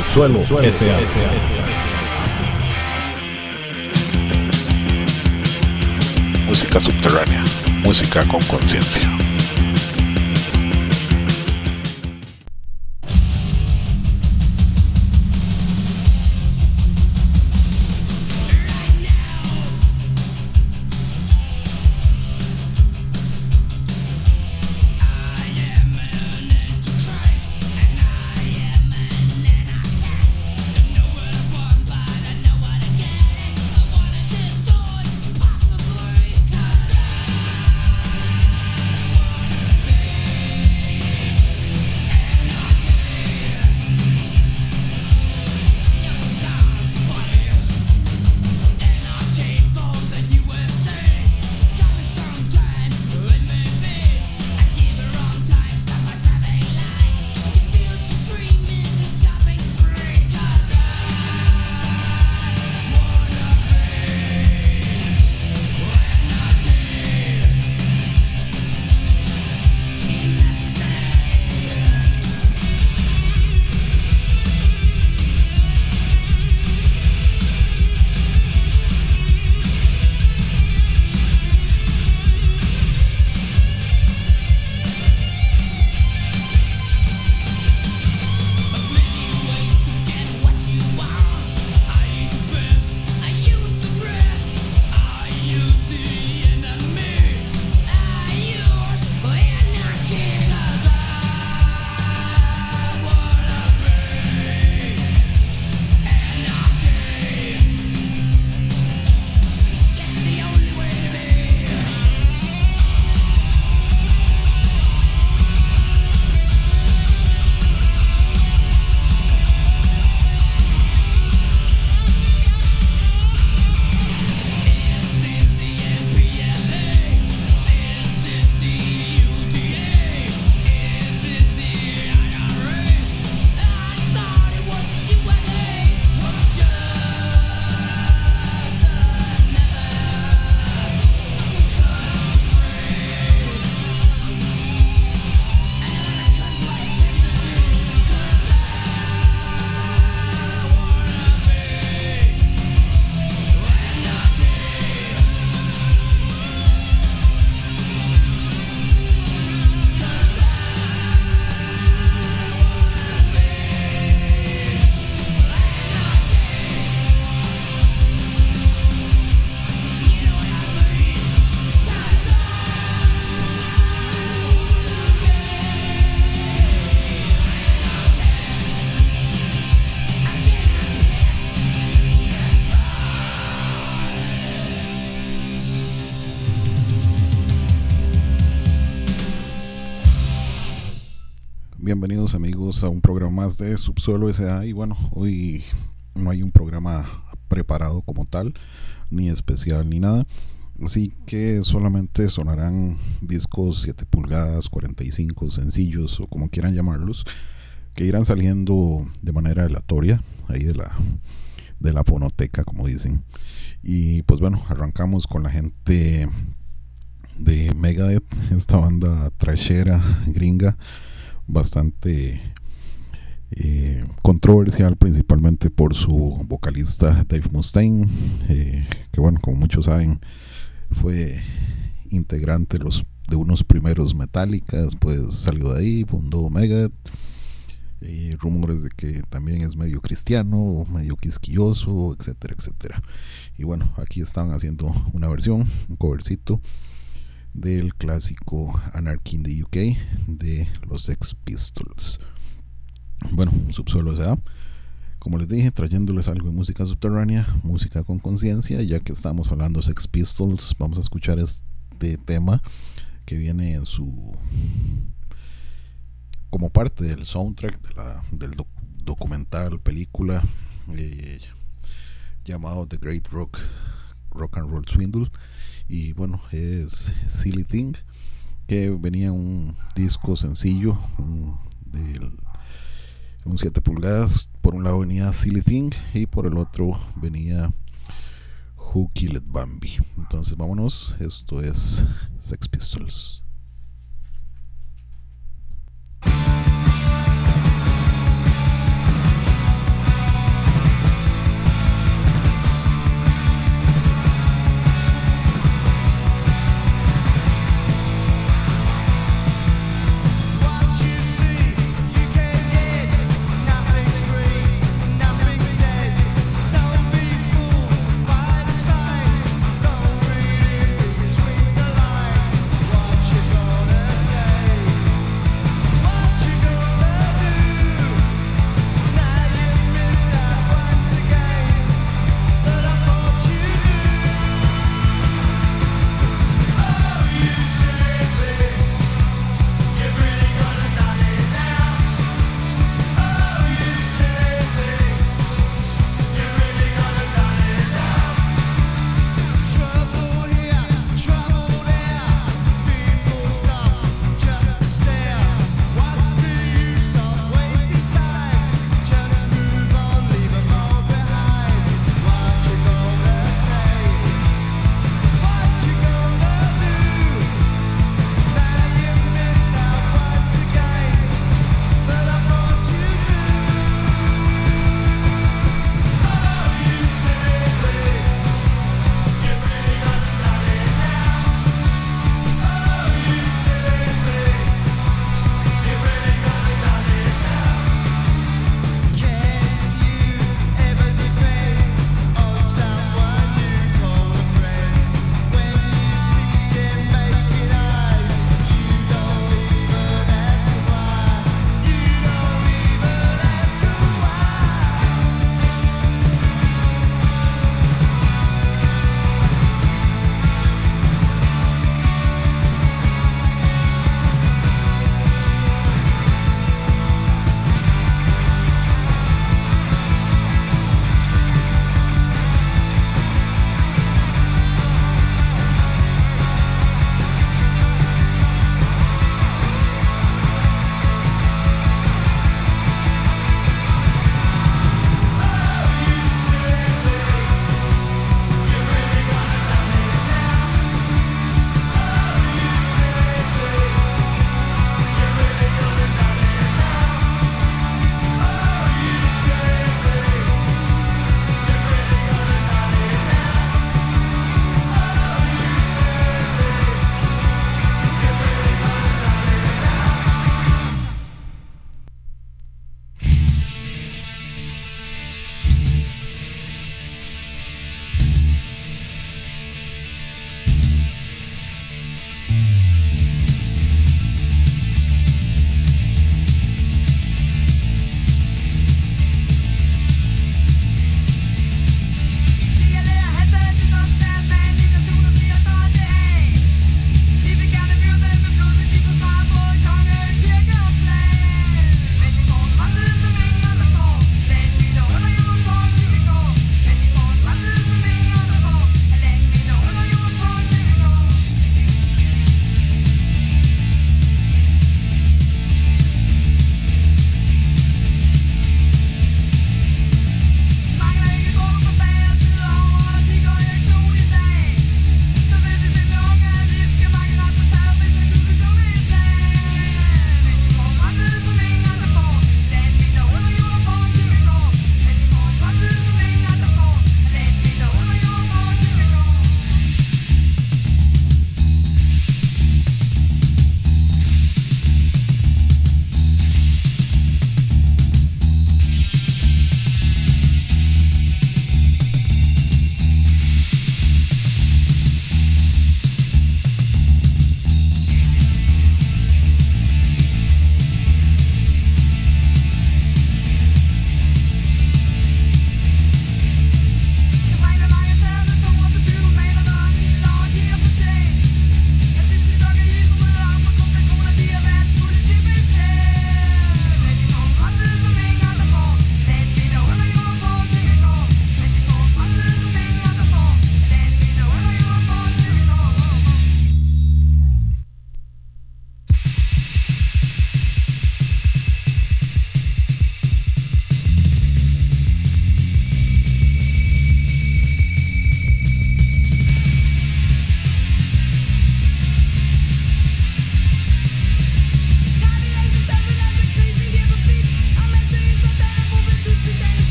Subsuelo S.A. Música subterránea, música con conciencia. Bienvenidos amigos a un programa más de Subsuelo S.A. Y bueno, hoy no hay un programa preparado como tal, ni especial ni nada, así que solamente sonarán discos 7 pulgadas, 45 sencillos o como quieran llamarlos, que irán saliendo de manera aleatoria ahí de la fonoteca, como dicen. Y pues bueno, arrancamos con la gente de Megadeth, esta banda trashera gringa bastante controversial, principalmente por su vocalista Dave Mustaine, que bueno, como muchos saben, fue integrante de unos primeros Metallica, después salió de ahí, fundó Megadeth, rumores de que también es medio cristiano, medio quisquilloso, etcétera, etcétera. Y bueno, aquí estaban haciendo una versión, un covercito del clásico Anarchy in the UK de los Sex Pistols. Bueno, Subsuelo S.A., como les dije, trayéndoles algo de música subterránea, música con conciencia. Ya que estamos hablando de Sex Pistols, vamos a escuchar este tema que viene en como parte del soundtrack del documental, película llamado The Great Rock and Roll Swindle. Y bueno, es Silly Thing, que venía un disco sencillo un 7 pulgadas. Por un lado venía Silly Thing y por el otro venía Who Killed Bambi. Entonces vámonos, esto es Sex Pistols.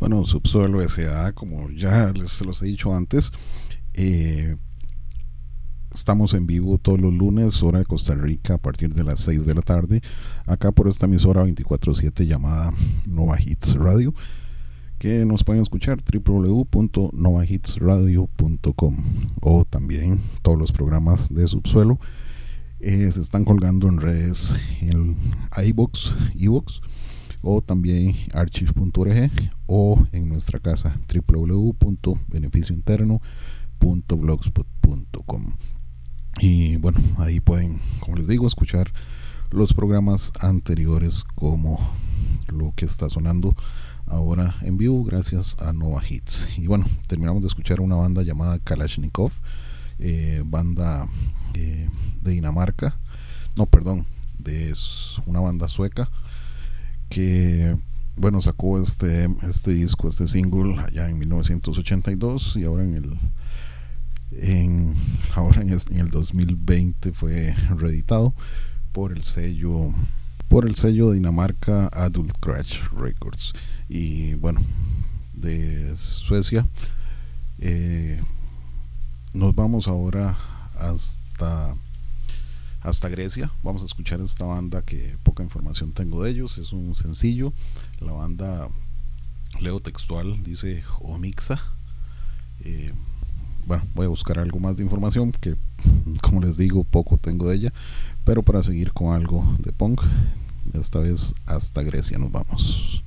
Bueno, Subsuelo S.A., como ya les los he dicho antes, estamos en vivo todos los lunes, hora de Costa Rica, a partir de las 6 de la tarde, acá por esta emisora 24/7 llamada Nova Hits Radio, que nos pueden escuchar www.novahitsradio.com, o también todos los programas de Subsuelo se están colgando en redes, en iVoox, o también archive.org, o en nuestra casa www.beneficiointerno.blogspot.com. Y bueno, ahí pueden, como les digo, escuchar los programas anteriores, como lo que está sonando ahora en vivo gracias a Nova Hits. Y bueno, terminamos de escuchar una banda llamada Kalashnikov, banda de Dinamarca, es una banda sueca que bueno, sacó este disco, este single allá en 1982, y ahora en el 2020 fue reeditado por el sello Dinamarca Adult Crash Records. Y bueno, de Suecia nos vamos ahora hasta Grecia. Vamos a escuchar esta banda que poca información tengo de ellos. Es un sencillo. La banda, leo textual, dice Omixa. Bueno, voy a buscar algo más de información, que como les digo, poco tengo de ella, pero para seguir con algo de punk, esta vez hasta Grecia nos vamos.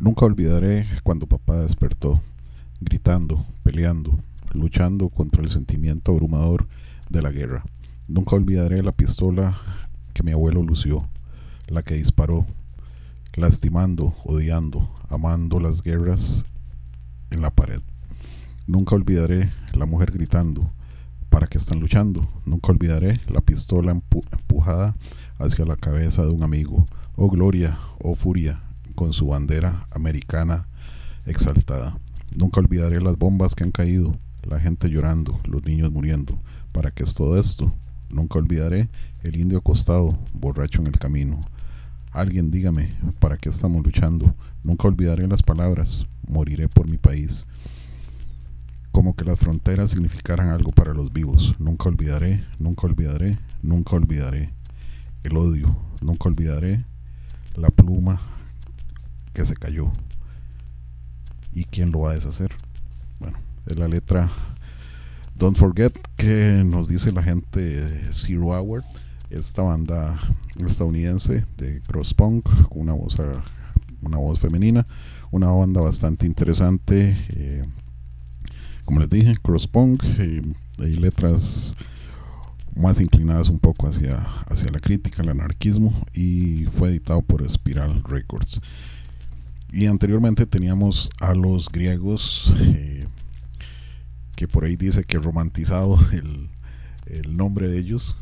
Nunca olvidaré cuando papá despertó, gritando, peleando, luchando contra el sentimiento abrumador de la guerra. Nunca olvidaré la pistola que mi abuelo lució, la que disparó, lastimando, odiando, amando las guerras en la pared. Nunca olvidaré la mujer gritando, ¿para qué están luchando? Nunca olvidaré la pistola empujada hacia la cabeza de un amigo. Oh gloria, oh furia, con su bandera americana exaltada. Nunca olvidaré las bombas que han caído, la gente llorando, los niños muriendo. ¿Para qué es todo esto? Nunca olvidaré el indio acostado, borracho en el camino. Alguien dígame, ¿para qué estamos luchando? Nunca olvidaré las palabras, moriré por mi país. Como que las fronteras significaran algo para los vivos. Nunca olvidaré, nunca olvidaré, nunca olvidaré el odio. Nunca olvidaré la pluma que se cayó. ¿Y quién lo va a deshacer? Bueno, es la letra Don't Forget que nos dice la gente de Zero Hour, esta banda estadounidense de cross punk con una voz femenina, una banda bastante interesante, como les dije, cross punk, hay letras más inclinadas un poco hacia la crítica, el anarquismo, y fue editado por Spiral Records. Y anteriormente teníamos a los griegos, que por ahí dice que romantizado el nombre de ellos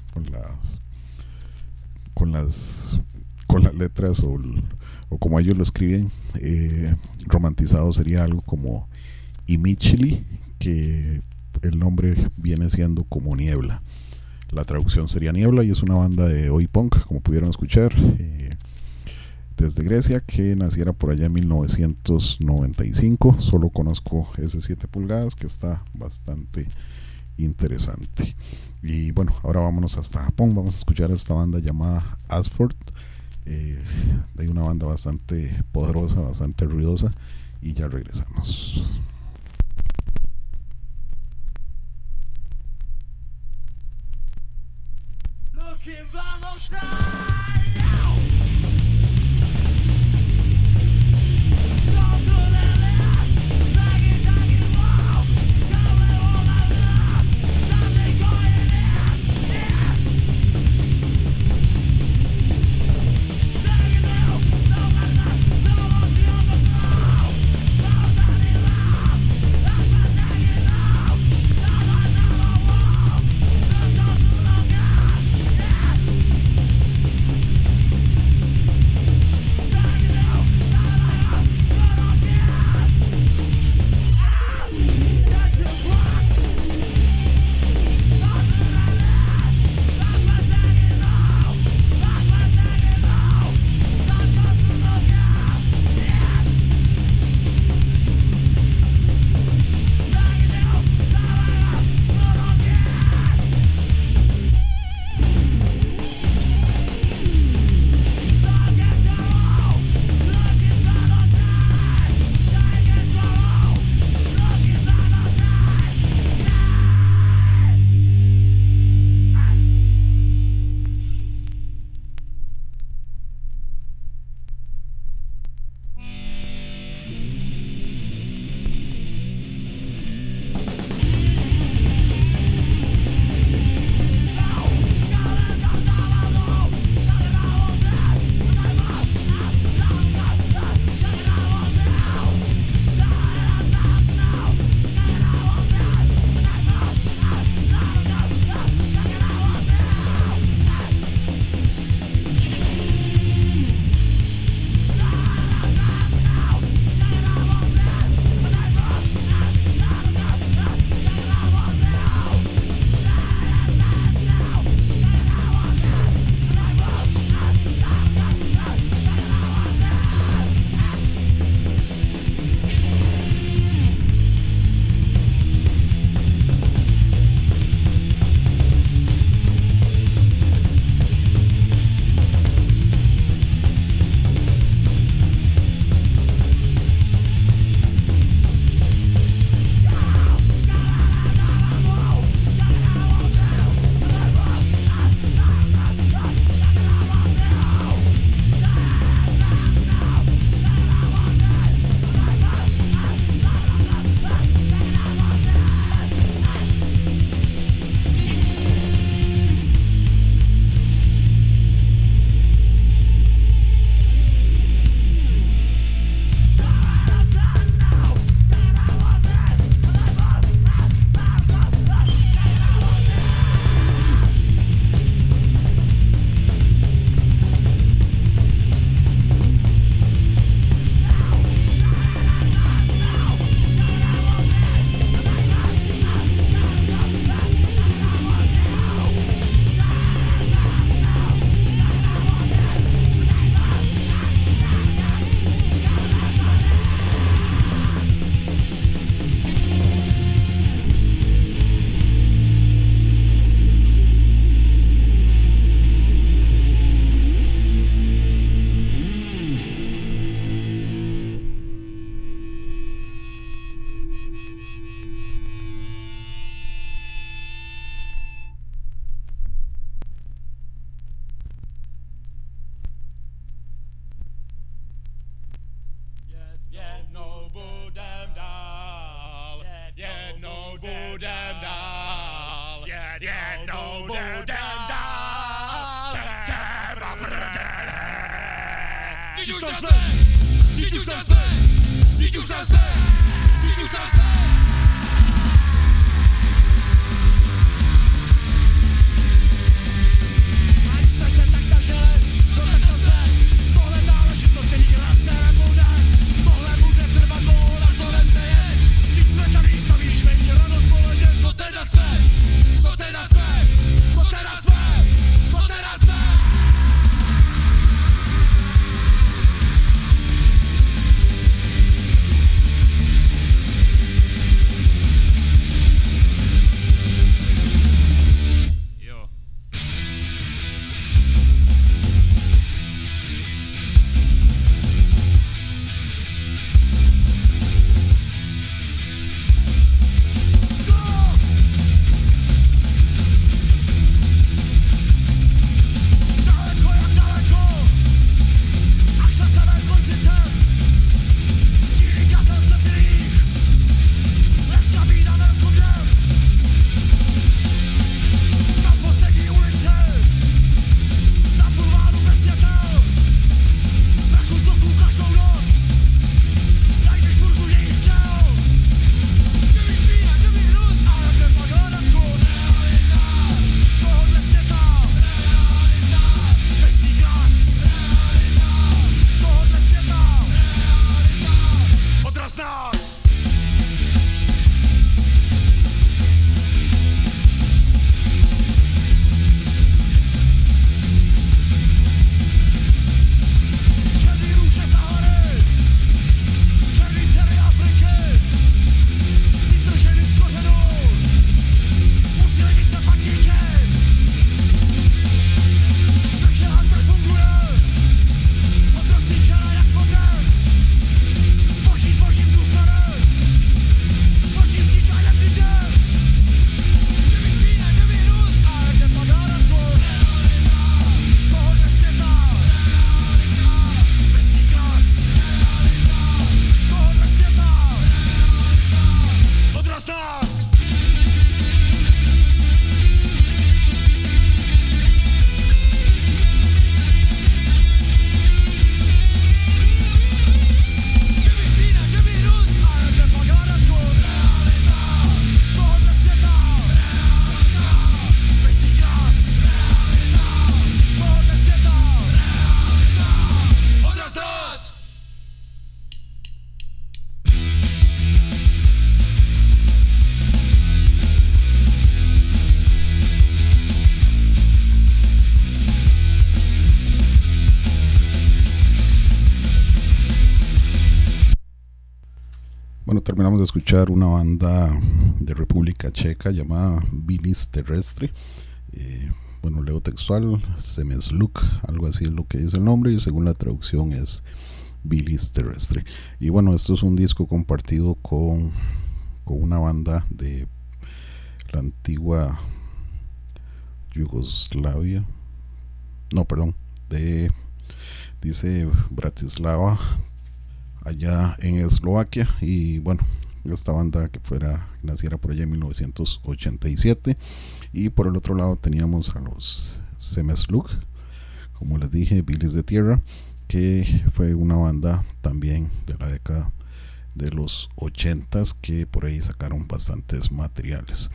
con las letras o como ellos lo escriben, romantizado sería algo como Imichili, que el nombre viene siendo como niebla. La traducción sería niebla, y es una banda de oi punk, como pudieron escuchar, desde Grecia, que naciera por allá en 1995. Solo conozco ese 7 pulgadas, que está bastante interesante. Y bueno, ahora vámonos hasta Japón. Vamos a escuchar a esta banda llamada Asford, de una banda bastante poderosa, bastante ruidosa, y ya regresamos. Bueno, terminamos de escuchar una banda de República Checa llamada Bilis Terrestre. Bueno, leo textual, Semesluk, algo así es lo que dice el nombre, y según la traducción es Bilis Terrestre. Y bueno, esto es un disco compartido con una banda de la antigua Yugoslavia, no, perdón, dice Bratislava, allá en Eslovaquia. Y bueno, esta banda que naciera por allá en 1987. Y por el otro lado teníamos a los Semesluk, como les dije, Bilis de Tierra, que fue una banda también de la década de los 80s, que por ahí sacaron bastantes materiales.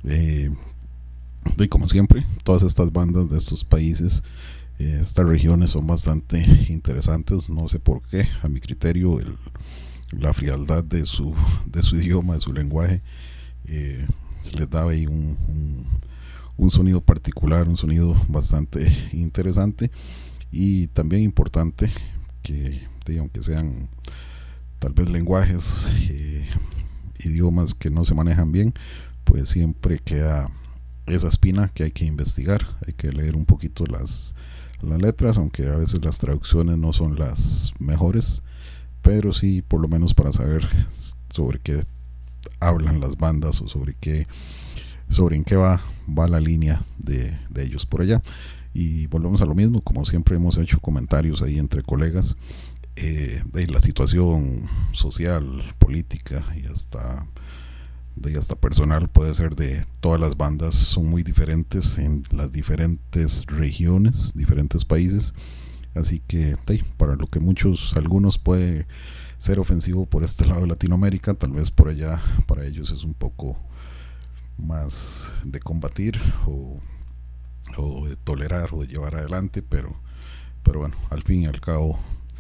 Y como siempre, todas estas bandas de estos países, estas regiones son bastante interesantes. No sé por qué, a mi criterio la frialdad de su idioma, de su lenguaje, les daba ahí un sonido particular, un sonido bastante interesante y también importante, que aunque sean tal vez lenguajes, idiomas que no se manejan bien, pues siempre queda esa espina que hay que investigar, hay que leer un poquito las letras, aunque a veces las traducciones no son las mejores, pero sí por lo menos para saber sobre qué hablan las bandas o sobre en qué va la línea de ellos por allá. Y volvemos a lo mismo, como siempre hemos hecho comentarios ahí entre colegas de la situación social, política y hasta personal, puede ser de todas las bandas, son muy diferentes en las diferentes regiones, diferentes países. Así que para lo que algunos puede ser ofensivo por este lado de Latinoamérica, tal vez por allá para ellos es un poco más de combatir o de tolerar o de llevar adelante, pero bueno, al fin y al cabo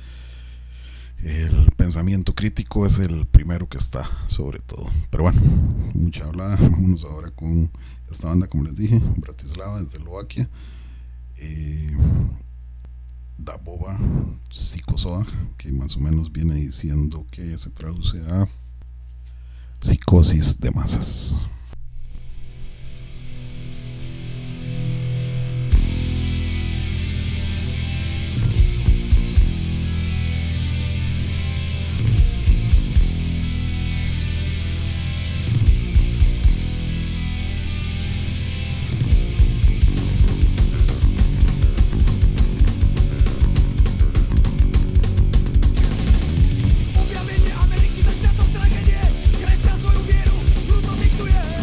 el pensamiento crítico es el primero que está sobre todo. Pero bueno, mucha hablada, vámonos ahora con esta banda, como les dije, Bratislava, desde Eslovaquia. Daboba Psicozoa, que más o menos viene diciendo que se traduce a psicosis de masas. Objawienie Ameryki zacięto w tragedię. Kreska swoją wieru, trudno diktuje.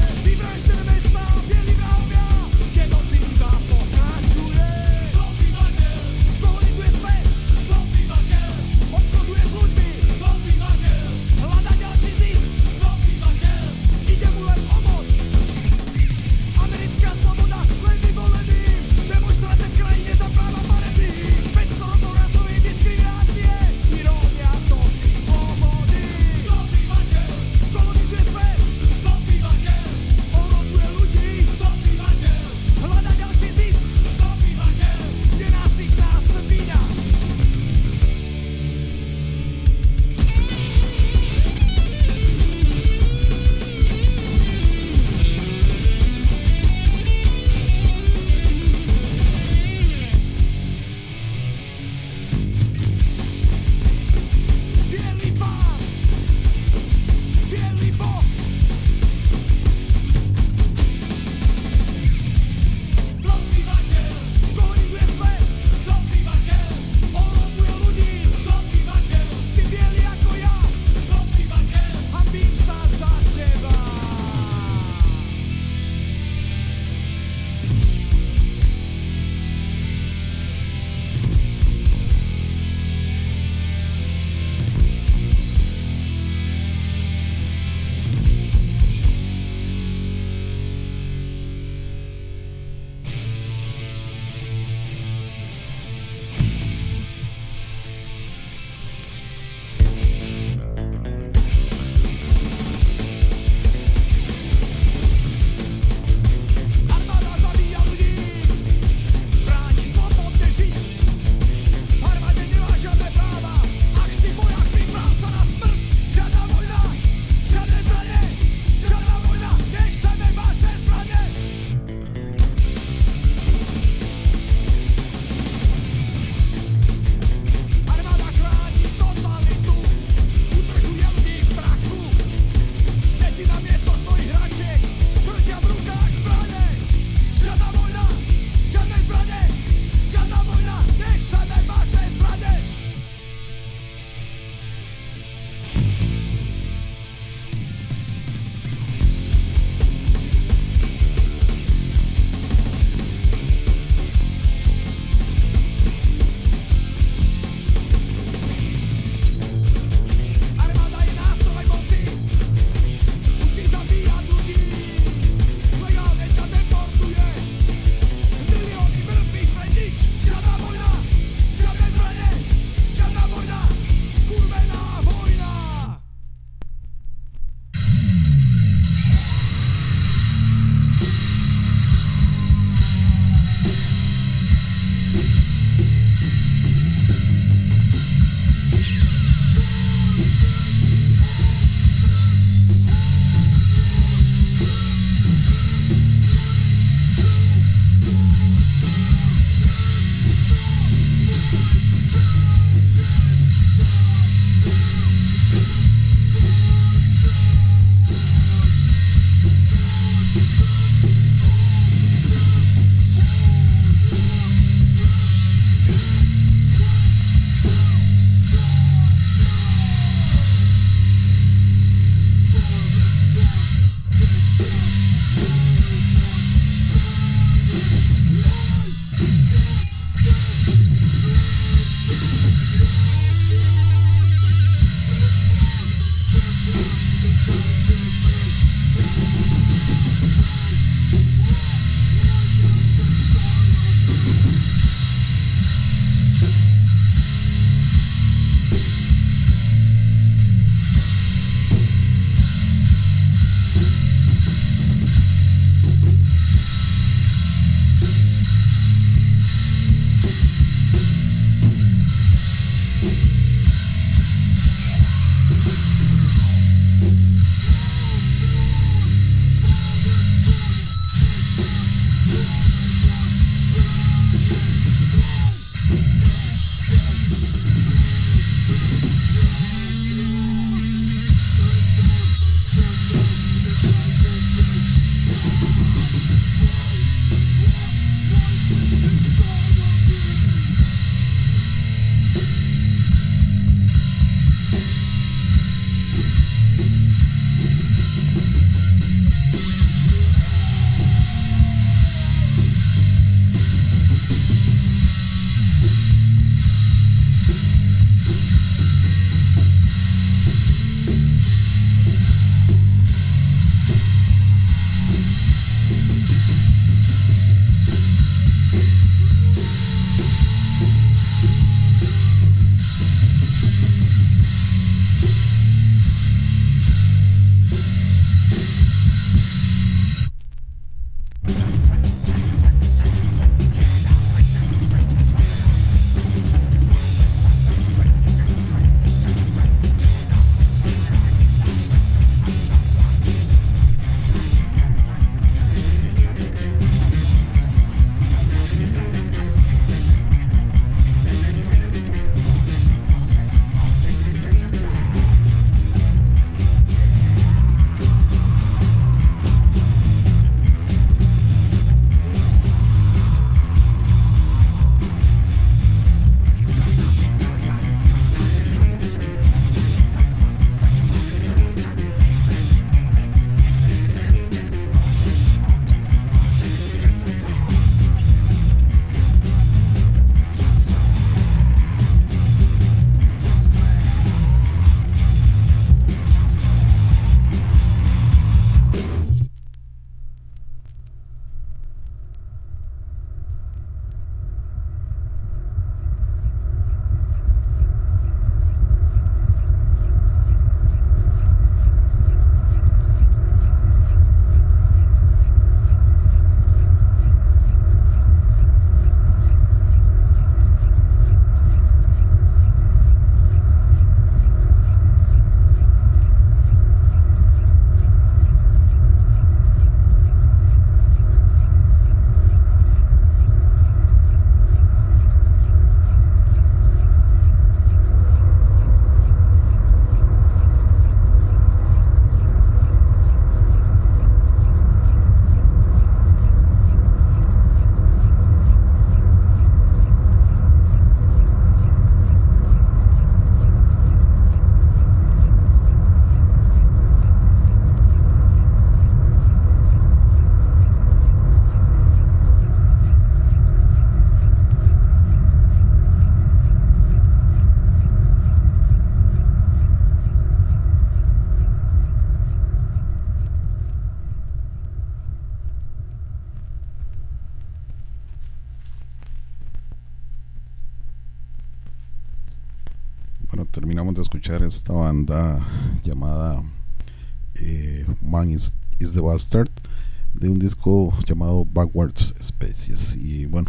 terminamos de escuchar esta banda llamada Man is the Bastard, de un disco llamado Backwards Species. Y bueno,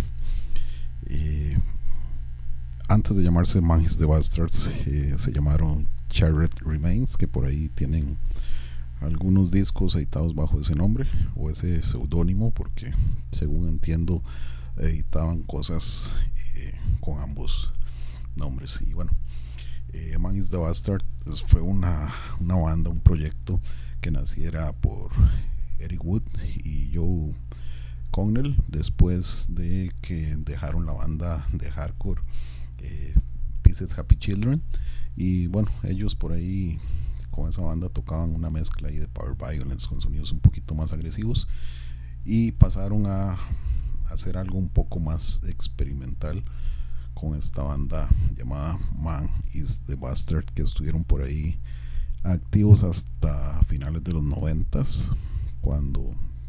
antes de llamarse Man is the Bastards, se llamaron Charred Remains, que por ahí tienen algunos discos editados bajo ese nombre o ese seudónimo, porque según entiendo editaban cosas con ambos nombres. Y bueno, Man is the Bastard fue una banda, un proyecto que naciera por Eric Wood y Joe Connell después de que dejaron la banda de hardcore Peace Happy Children. Y bueno, ellos por ahí con esa banda tocaban una mezcla ahí de power violence con sonidos un poquito más agresivos y pasaron a hacer algo un poco más experimental con esta banda llamada Man is the Bastard, que estuvieron por ahí activos hasta finales de los 90s, cuando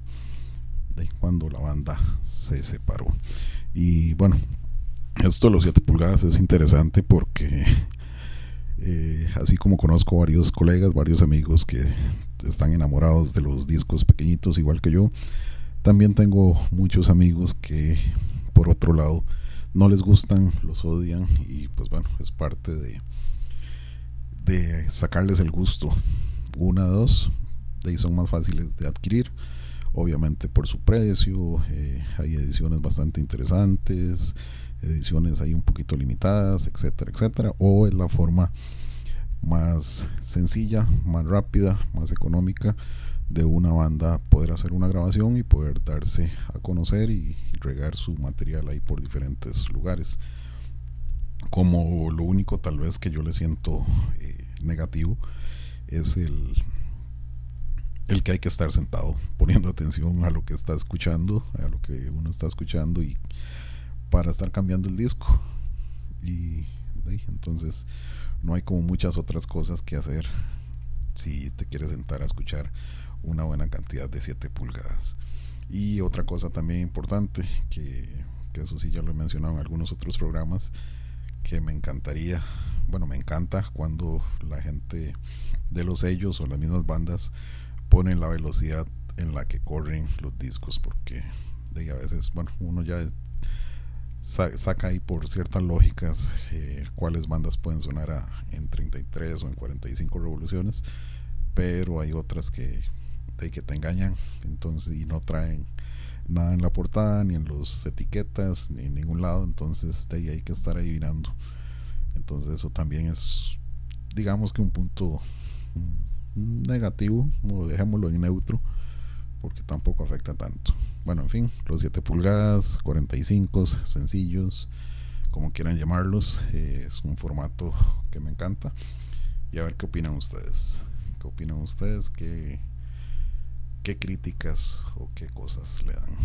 la banda se separó. Y bueno, esto de los 7 pulgadas es interesante porque así como conozco varios colegas, varios amigos que están enamorados de los discos pequeñitos igual que yo, también tengo muchos amigos que por otro lado no les gustan, los odian, y pues bueno, es parte de sacarles el gusto. 1, 2, de ahí son más fáciles de adquirir, obviamente por su precio. Hay ediciones bastante interesantes, ediciones ahí un poquito limitadas, etcétera, etcétera, o es la forma más sencilla, más rápida, más económica de una banda poder hacer una grabación y poder darse a conocer y regar su material ahí por diferentes lugares. Como lo único tal vez que yo le siento negativo es el que hay que estar sentado poniendo atención a lo que está escuchando, a lo que uno está escuchando, y para estar cambiando el disco. Y entonces no hay como muchas otras cosas que hacer si te quieres sentar a escuchar una buena cantidad de 7 pulgadas. Y otra cosa también importante, que eso sí ya lo he mencionado en algunos otros programas, que me encantaría, bueno, me encanta cuando la gente de los sellos o las mismas bandas ponen la velocidad en la que corren los discos, porque a veces, bueno, uno ya saca ahí por ciertas lógicas cuáles bandas pueden sonar en 33 o en 45 revoluciones, pero hay otras que te engañan, entonces, y no traen nada en la portada, ni en las etiquetas, ni en ningún lado, entonces de ahí hay que estar adivinando. Entonces eso también es, digamos que un punto negativo, o dejémoslo en neutro, porque tampoco afecta tanto. Bueno, en fin, los 7 pulgadas, 45, sencillos, como quieran llamarlos, es un formato que me encanta. Y a ver qué opinan ustedes. ¿Qué opinan ustedes? ¿Qué críticas o qué cosas le dan?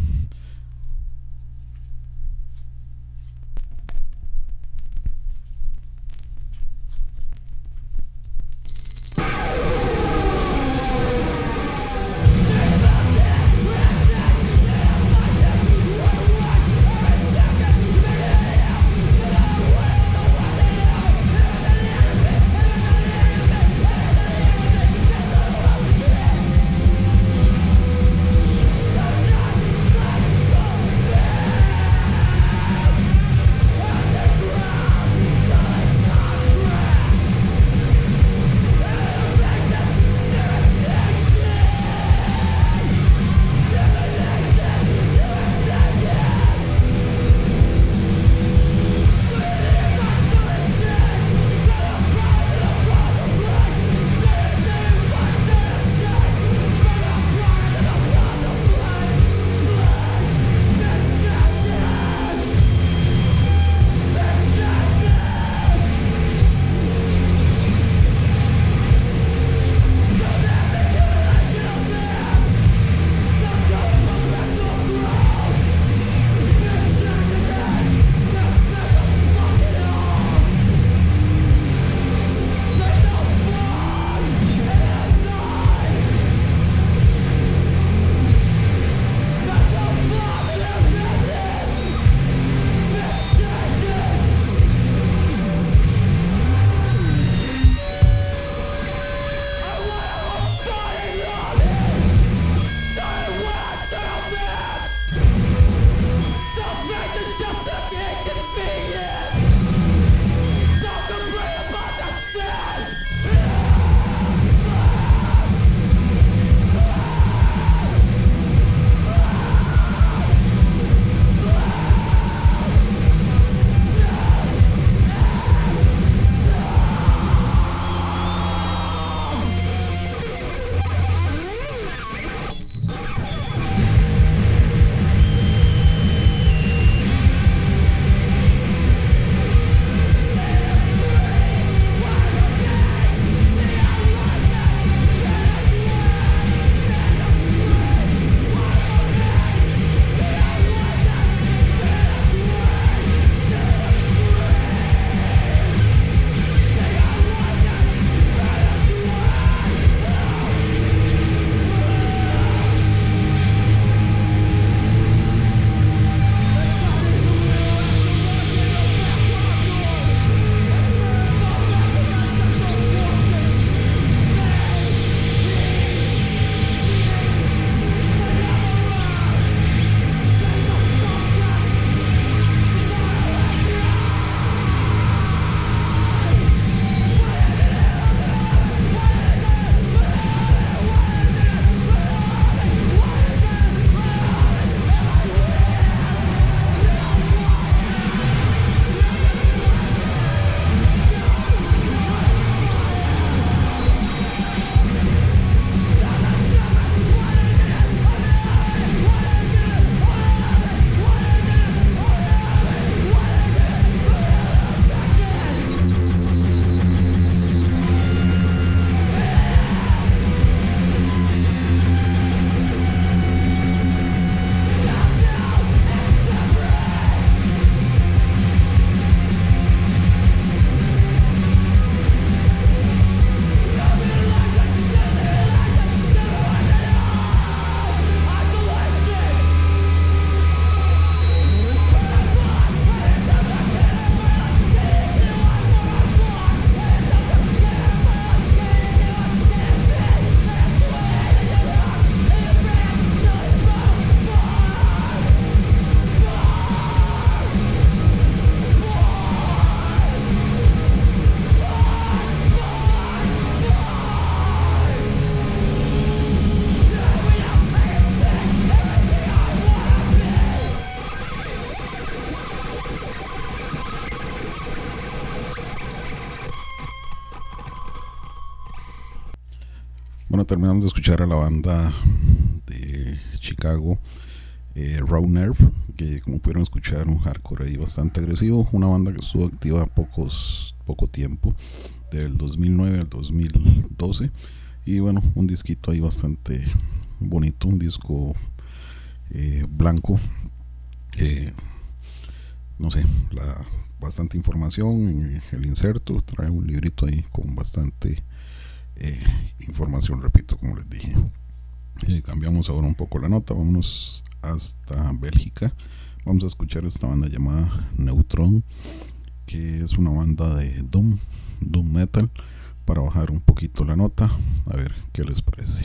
Bueno, terminamos de escuchar a la banda de Chicago, Raw Nerve, que como pudieron escuchar, un hardcore ahí bastante agresivo. Una banda que estuvo activa poco tiempo, del 2009 al 2012. Y bueno, un disquito ahí bastante bonito, un disco blanco. No sé, bastante información en el inserto. Trae un librito ahí con bastante información, repito, como les dije. Cambiamos ahora un poco la nota, vámonos hasta Bélgica. Vamos a escuchar esta banda llamada Neutron, que es una banda de Doom Metal, para bajar un poquito la nota, a ver qué les parece.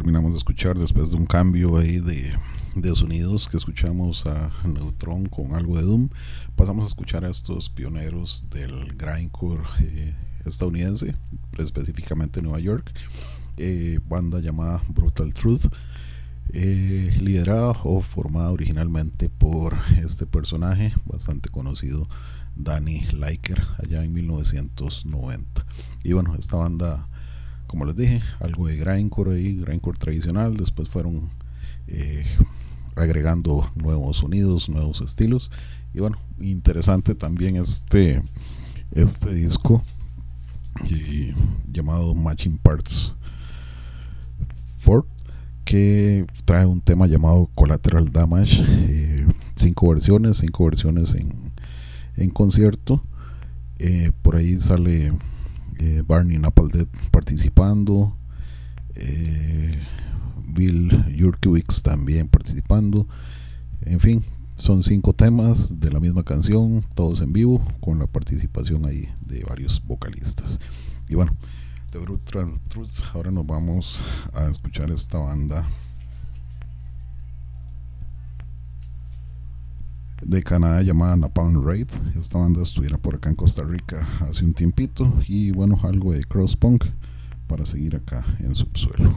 terminamos de escuchar después de un cambio ahí de sonidos que escuchamos a Neutron con algo de Doom. Pasamos a escuchar a estos pioneros del grindcore estadounidense, específicamente Nueva York, banda llamada Brutal Truth, liderada o formada originalmente por este personaje bastante conocido, Danny Liker, allá en 1990. Y bueno, esta banda, como les dije, algo de grindcore ahí, grindcore tradicional. Después fueron agregando nuevos sonidos, nuevos estilos. Y bueno, interesante también este disco llamado Matching Parts 4, que trae un tema llamado Collateral Damage, 5 versiones en concierto. Por ahí sale Barney Napalm participando, Bill Yurkiewicz también participando. En fin, son 5 temas de la misma canción, todos en vivo, con la participación ahí de varios vocalistas. Y bueno, de Brutal Truth ahora nos vamos a escuchar esta banda de Canadá llamada Napalm Raid. Esta banda estuviera por acá en Costa Rica hace un tiempito, y bueno, algo de cross punk para seguir acá en Subsuelo.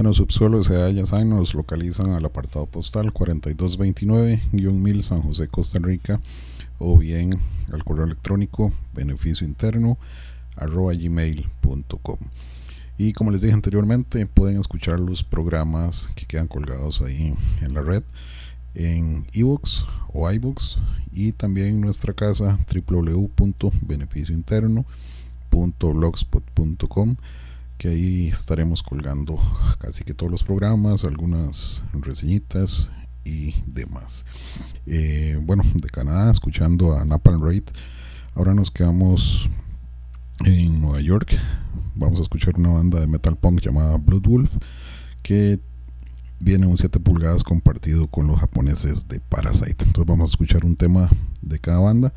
Bueno, Subsuelo S.A., ya saben, nos localizan al apartado postal 4229-1000 San José, Costa Rica, o bien al correo electrónico beneficiointerno@gmail.com. Y como les dije anteriormente, pueden escuchar los programas que quedan colgados ahí en la red, en iVoox o iVoox, y también en nuestra casa www.beneficiointerno.blogspot.com, que ahí estaremos colgando casi que todos los programas, algunas reseñitas y demás. Bueno, de Canadá, escuchando a Napalm Raid. Ahora nos quedamos en Nueva York. Vamos a escuchar una banda de metal punk llamada Bloodwolf, que viene un 7 pulgadas compartido con los japoneses de Parasite. Entonces vamos a escuchar un tema de cada banda.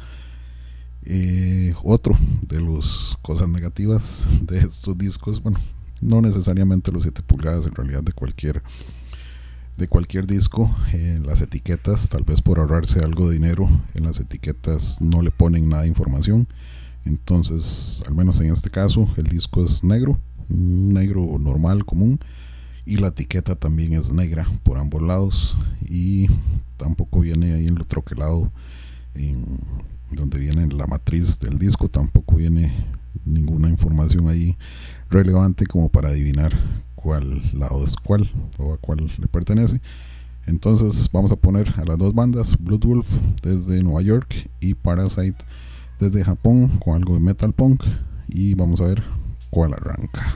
Otro de las cosas negativas de estos discos, bueno, no necesariamente los 7 pulgadas, en realidad de cualquier disco, las etiquetas, tal vez por ahorrarse algo de dinero, en las etiquetas no le ponen nada de información. Entonces, al menos en este caso, el disco es negro, un negro normal, común, y la etiqueta también es negra por ambos lados, y tampoco viene ahí en el troquelado, en donde viene la matriz del disco, tampoco viene ninguna información ahí relevante como para adivinar cuál lado es cuál o a cuál le pertenece. Entonces vamos a poner a las dos bandas, Bloodwolf desde Nueva York y Parasite desde Japón, con algo de metal punk, y vamos a ver cuál arranca.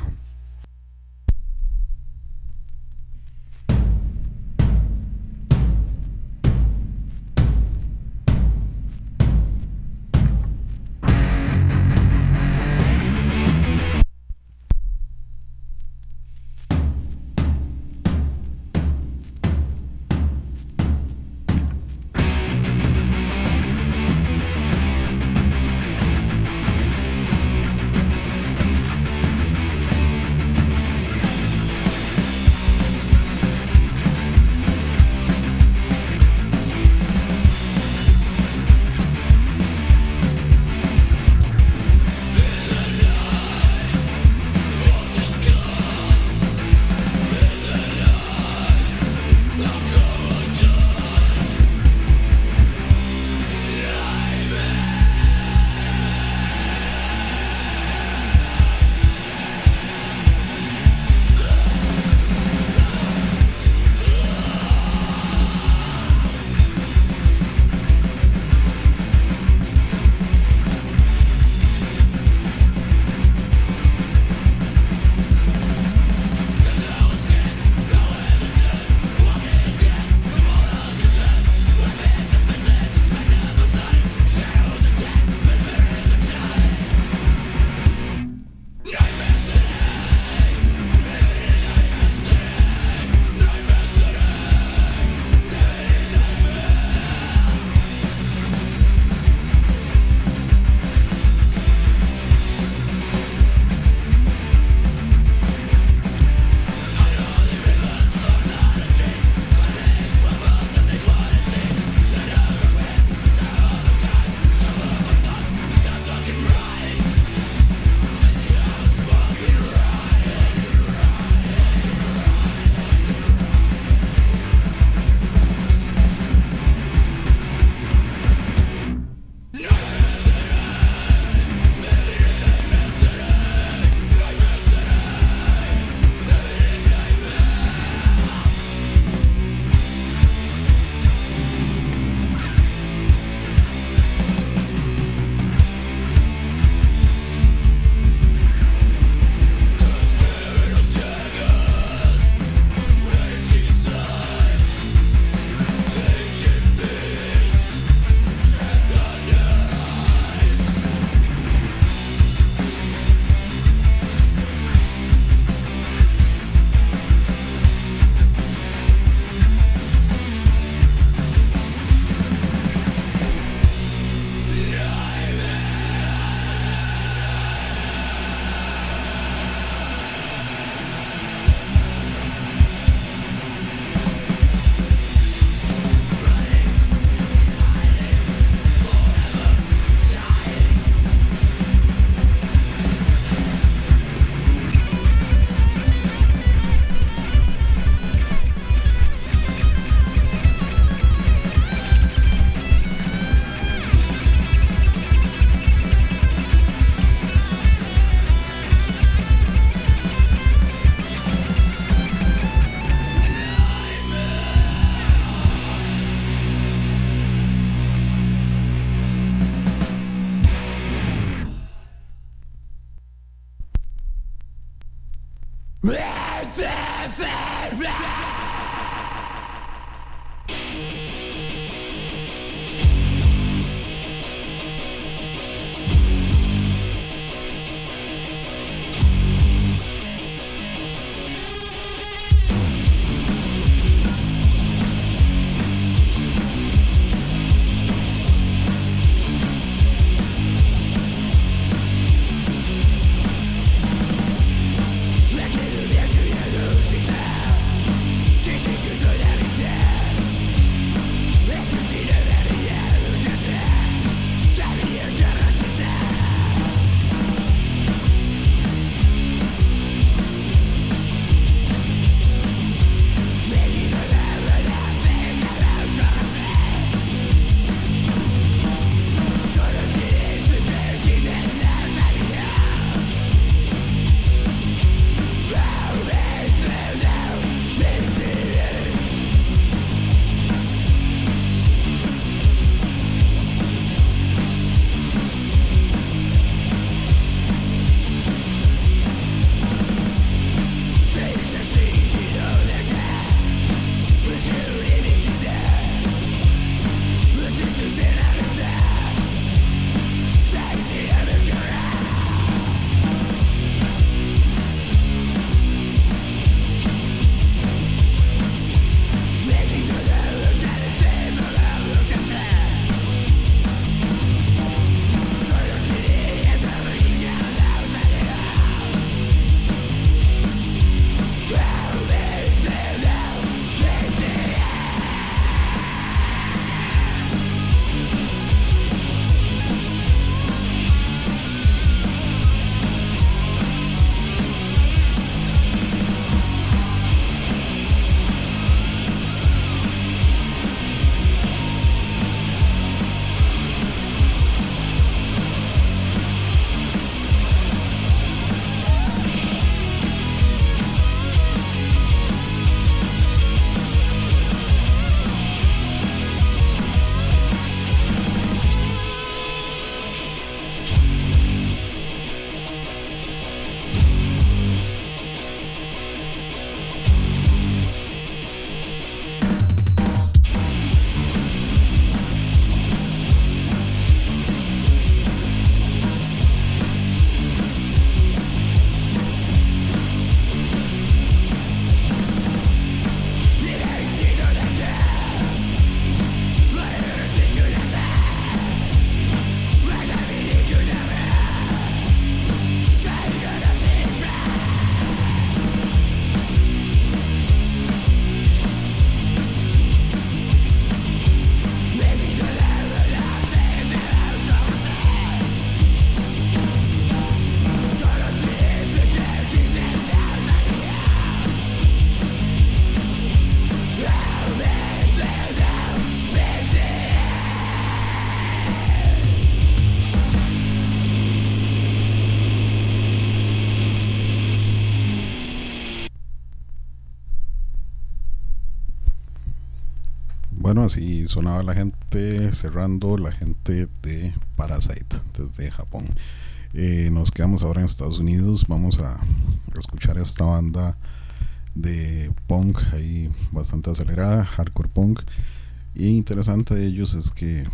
así sonaba la gente cerrando, la gente de Parasite desde Japón. Nos quedamos ahora en Estados Unidos. Vamos a escuchar esta banda de punk ahí bastante acelerada, hardcore punk. Y interesante de ellos es que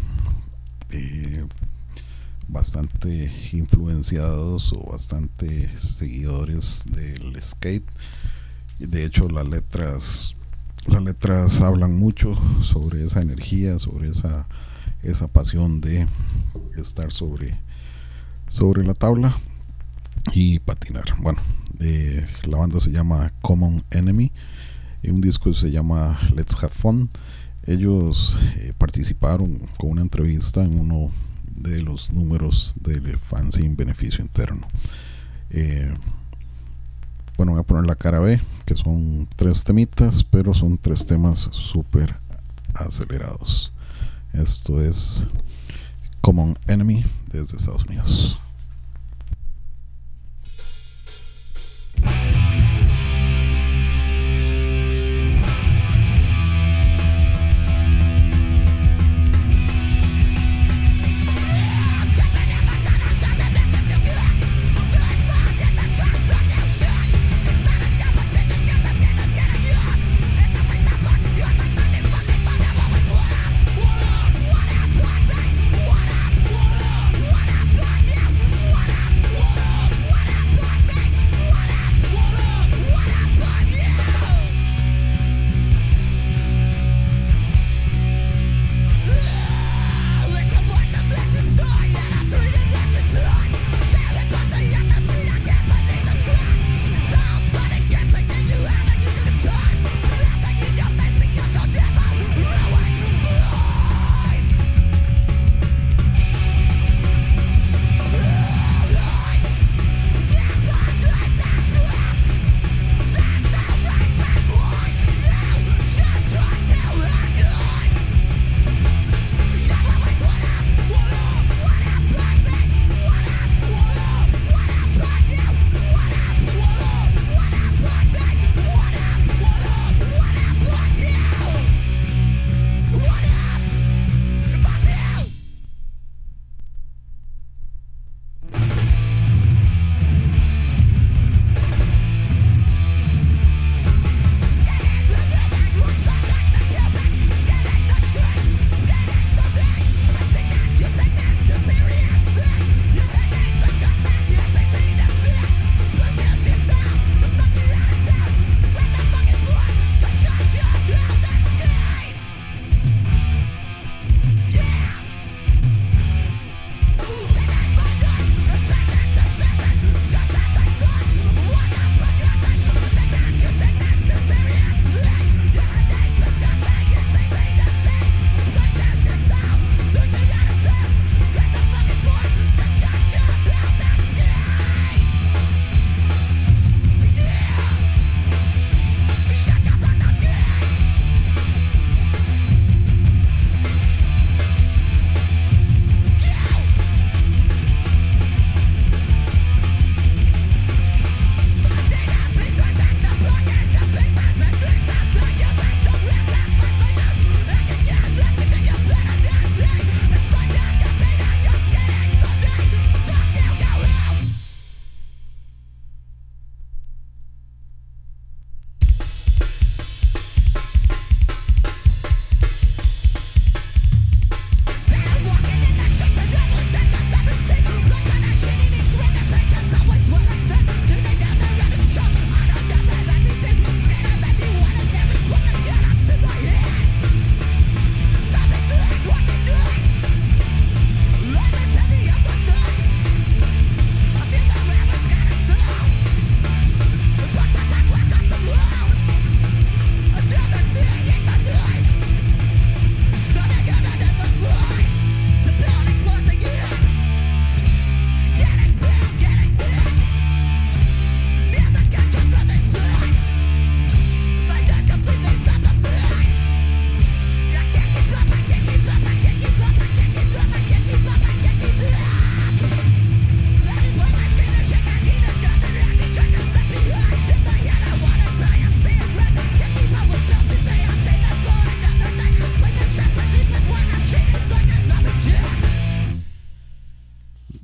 bastante influenciados o bastante seguidores del skate. De hecho, las letras hablan mucho sobre esa energía, sobre esa pasión de estar sobre la tabla y patinar. Bueno, la banda se llama Common Enemy y un disco se llama Let's Have Fun. Ellos participaron con una entrevista en uno de los números del fanzine Beneficio Interno. Bueno, voy a poner la cara B, que son 3 temitas, pero son 3 temas súper acelerados. Esto es Common Enemy desde Estados Unidos. Yeah.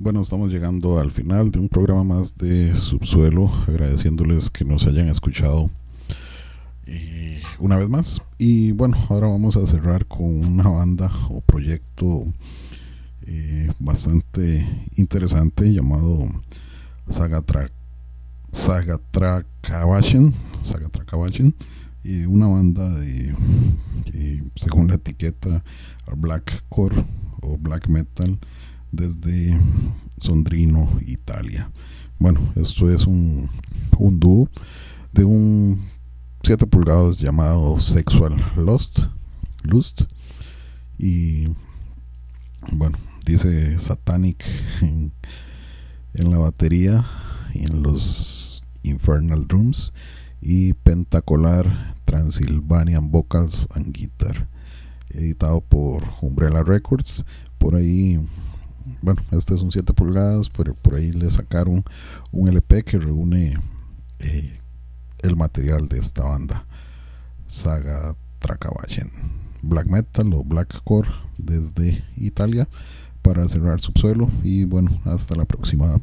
bueno, estamos llegando al final de un programa más de Subsuelo, agradeciéndoles que nos hayan escuchado una vez más. Y bueno, ahora vamos a cerrar con una banda o proyecto bastante interesante llamado Sagatracavation, una banda de, según la etiqueta, blackcore o black metal desde Sondrino, Italia. Bueno, esto es un dúo de un 7 pulgadas llamado Sexual Lust, y bueno, dice Satanic en la batería y en los Infernal Drums, y Pentacolar Transylvanian Vocals and Guitar, editado por Umbrella Records. Por ahí, bueno, este es un 7 pulgadas, pero por ahí le sacaron un LP que reúne el material de esta banda, Sagatracavation, black metal o blackcore desde Italia, para cerrar Subsuelo. Y bueno, hasta la próxima.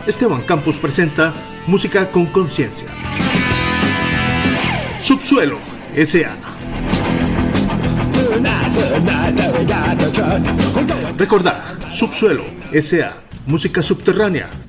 Esteban Campos presenta Música con Conciencia. Subsuelo S.A. Recordá, Subsuelo S.A. Música subterránea